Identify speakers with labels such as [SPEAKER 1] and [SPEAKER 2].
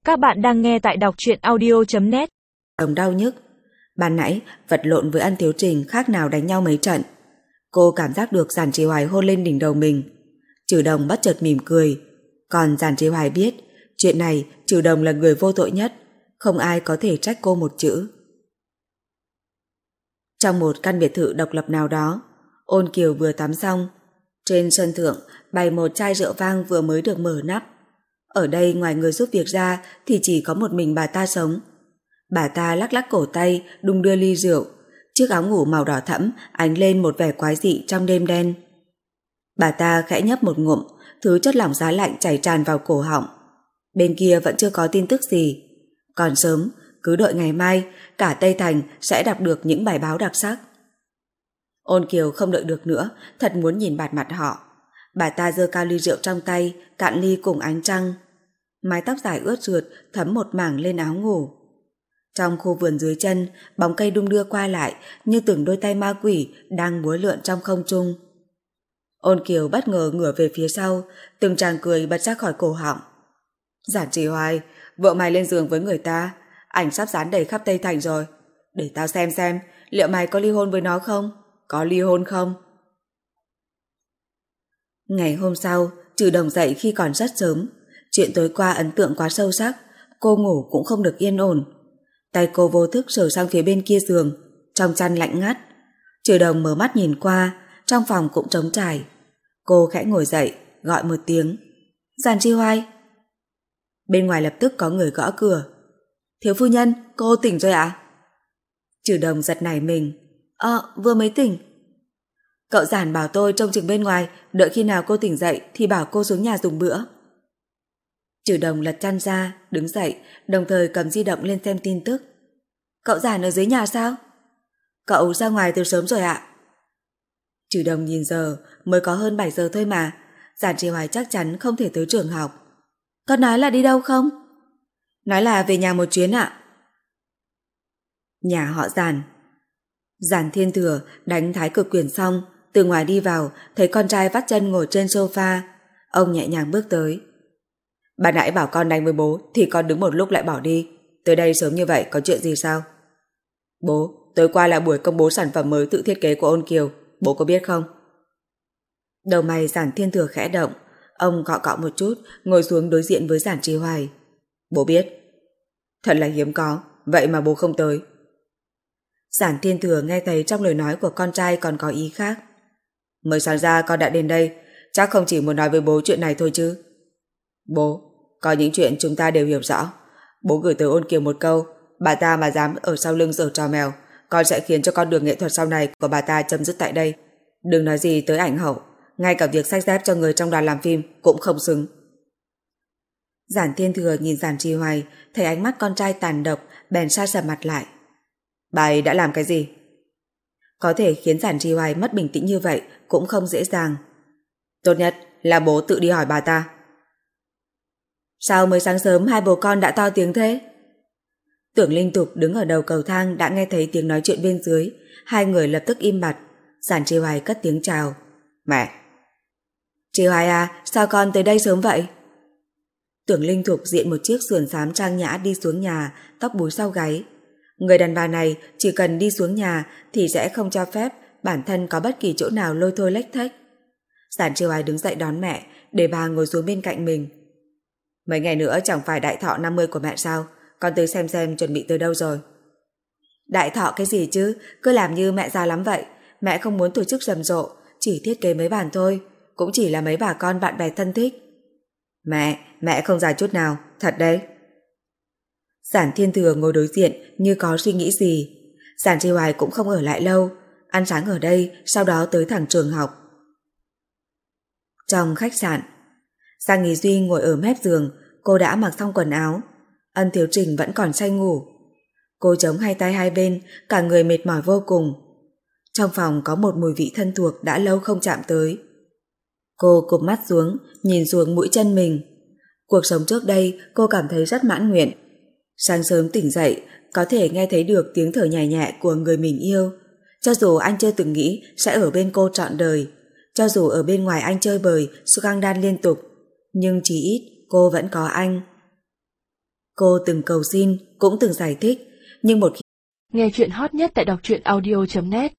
[SPEAKER 1] Các bạn đang nghe tại đọc truyện audio.net.
[SPEAKER 2] Đồng đau nhức. Ban nãy vật lộn với Ân Thiếu Trình khác nào đánh nhau mấy trận. Cô cảm giác được Giản Trì Hoài hôn lên đỉnh đầu mình. Trừ Đồng bất chợt mỉm cười. Còn Giản Trì Hoài biết chuyện này Trừ Đồng là người vô tội nhất, không ai có thể trách cô một chữ. Trong một căn biệt thự độc lập nào đó, Ôn Kiều vừa tắm xong. Trên sân thượng bày một chai rượu vang vừa mới được mở nắp. Ở đây ngoài người giúp việc ra thì chỉ có một mình bà ta sống. Bà ta lắc lắc cổ tay đung đưa ly rượu, chiếc áo ngủ màu đỏ thẫm ánh lên một vẻ quái dị trong đêm đen. Bà ta khẽ nhấp một ngụm, thứ chất lỏng giá lạnh chảy tràn vào cổ họng. Bên kia vẫn chưa có tin tức gì. Còn sớm, cứ đợi ngày mai cả Tây Thành sẽ đọc được những bài báo đặc sắc. Ôn Kiều không đợi được nữa, thật muốn nhìn bạt mặt họ. Bà ta giơ cao ly rượu trong tay, cạn ly cùng ánh trăng. Mái tóc dài ướt rượt thấm một mảng lên áo ngủ. Trong khu vườn dưới chân, bóng cây đung đưa qua lại như từng đôi tay ma quỷ đang múa lượn trong không trung. Ôn Kiều bất ngờ ngửa về phía sau, từng tràng cười bật ra khỏi cổ họng. Giản Trì Hoài, vợ mày lên giường với người ta, ảnh sắp dán đầy khắp Tây Thành rồi. Để tao xem liệu mày có ly hôn với nó không? Có ly hôn không? Ngày hôm sau, Trừ Đồng dậy khi còn rất sớm. Chuyện tối qua ấn tượng quá sâu sắc, cô ngủ cũng không được yên ổn. Tay cô vô thức sờ sang phía bên kia giường, trong chăn lạnh ngắt. Trừ Đồng mở mắt nhìn qua, trong phòng cũng trống trải. Cô khẽ ngồi dậy, gọi một tiếng. Giản Trì Hoài. Bên ngoài lập tức có người gõ cửa. Thiếu phu nhân, cô tỉnh rồi ạ? Trừ Đồng giật nảy mình. Vừa mới tỉnh. Cậu Giản bảo tôi trông chừng bên ngoài, đợi khi nào cô tỉnh dậy thì bảo cô xuống nhà dùng bữa. Trừ Đồng lật chăn ra, đứng dậy, đồng thời cầm di động lên xem tin tức. Cậu Giản ở dưới nhà sao? Cậu ra ngoài từ sớm rồi ạ. Trừ Đồng nhìn giờ, mới có hơn 7 giờ thôi mà. Giản Trì Hoài chắc chắn không thể tới trường học. Con nói là đi đâu không? Nói là về nhà một chuyến ạ. Nhà họ Giản. Giản Thiên Thừa đánh thái cực quyền xong, từ ngoài đi vào, thấy con trai vắt chân ngồi trên sofa. Ông nhẹ nhàng bước tới. Bà nãy bảo con đánh với bố thì con đứng một lúc lại bỏ đi. Tới đây sớm như vậy có chuyện gì sao? Bố, tối qua là buổi công bố sản phẩm mới tự thiết kế của Ôn Kiều, bố có biết không? Đầu mày Giản Thiên Thừa khẽ động. Ông cọ cọ một chút, ngồi xuống đối diện với Giản Trì Hoài. Bố biết. Thật là hiếm có, vậy mà bố không tới. Giản Thiên Thừa nghe thấy trong lời nói của con trai còn có ý khác. Mới sáng ra con đã đến đây, chắc không chỉ muốn nói với bố chuyện này thôi chứ. Bố, có những chuyện chúng ta đều hiểu rõ. Bố gửi tới Ôn Kiều một câu, bà ta mà dám ở sau lưng giở trò mèo, con sẽ khiến cho con đường nghệ thuật sau này của bà ta chấm dứt tại đây. Đừng nói gì tới ảnh hậu, ngay cả việc xách dép cho người trong đoàn làm phim cũng không xứng. Giản Thiên Thừa nhìn Giản Trì Hoài, thấy ánh mắt con trai tàn độc, bèn sa sầm mặt lại. Bà ấy đã làm cái gì? Có thể khiến Giản Trì Hoài mất bình tĩnh như vậy cũng không dễ dàng. Tốt nhất là bố tự đi hỏi bà ta. Sao mới sáng sớm hai bố con đã to tiếng thế? Tưởng Linh Tục đứng ở đầu cầu thang đã nghe thấy tiếng nói chuyện bên dưới. Hai người lập tức im bặt. Giản Trì Hoài cất tiếng chào. Mẹ. Trì Hoài à, sao con tới đây sớm vậy? Tưởng Linh Thục diện một chiếc sườn xám trang nhã đi xuống nhà, tóc búi sau gáy. Người đàn bà này chỉ cần đi xuống nhà thì sẽ không cho phép bản thân có bất kỳ chỗ nào lôi thôi lếch thếch. Giản Trì Hoài đứng dậy đón mẹ, để bà ngồi xuống bên cạnh mình. Mấy ngày nữa chẳng phải đại thọ 50 của mẹ sao? Con tới xem chuẩn bị tới đâu rồi. Đại thọ cái gì chứ, cứ làm như mẹ già lắm vậy. Mẹ không muốn tổ chức rầm rộ, chỉ thiết kế mấy bàn thôi, cũng chỉ là mấy bà con bạn bè thân thích. Mẹ không già chút nào, thật đấy. Giản Thiên Thừa ngồi đối diện như có suy nghĩ gì. Giản Trì Hoài cũng không ở lại lâu, ăn sáng ở đây, sau đó tới thẳng trường học. Trong khách sạn, Giang Nghí Duy ngồi ở mép giường, cô đã mặc xong quần áo. Ân Thiếu Trình vẫn còn say ngủ. Cô chống hai tay hai bên, cả người mệt mỏi vô cùng. Trong phòng có một mùi vị thân thuộc đã lâu không chạm tới. Cô cụp mắt xuống, nhìn xuống mũi chân mình. Cuộc sống trước đây cô cảm thấy rất mãn nguyện. Sáng sớm tỉnh dậy, có thể nghe thấy được tiếng thở nhẹ nhẹ của người mình yêu. Cho dù anh chưa từng nghĩ sẽ ở bên cô trọn đời, cho dù ở bên ngoài anh chơi bời, scandal liên tục, nhưng chí ít cô vẫn có anh. Cô từng cầu xin, cũng từng giải thích, nhưng một khi
[SPEAKER 1] Nghe chuyện hot nhất tại đọc truyện audio.net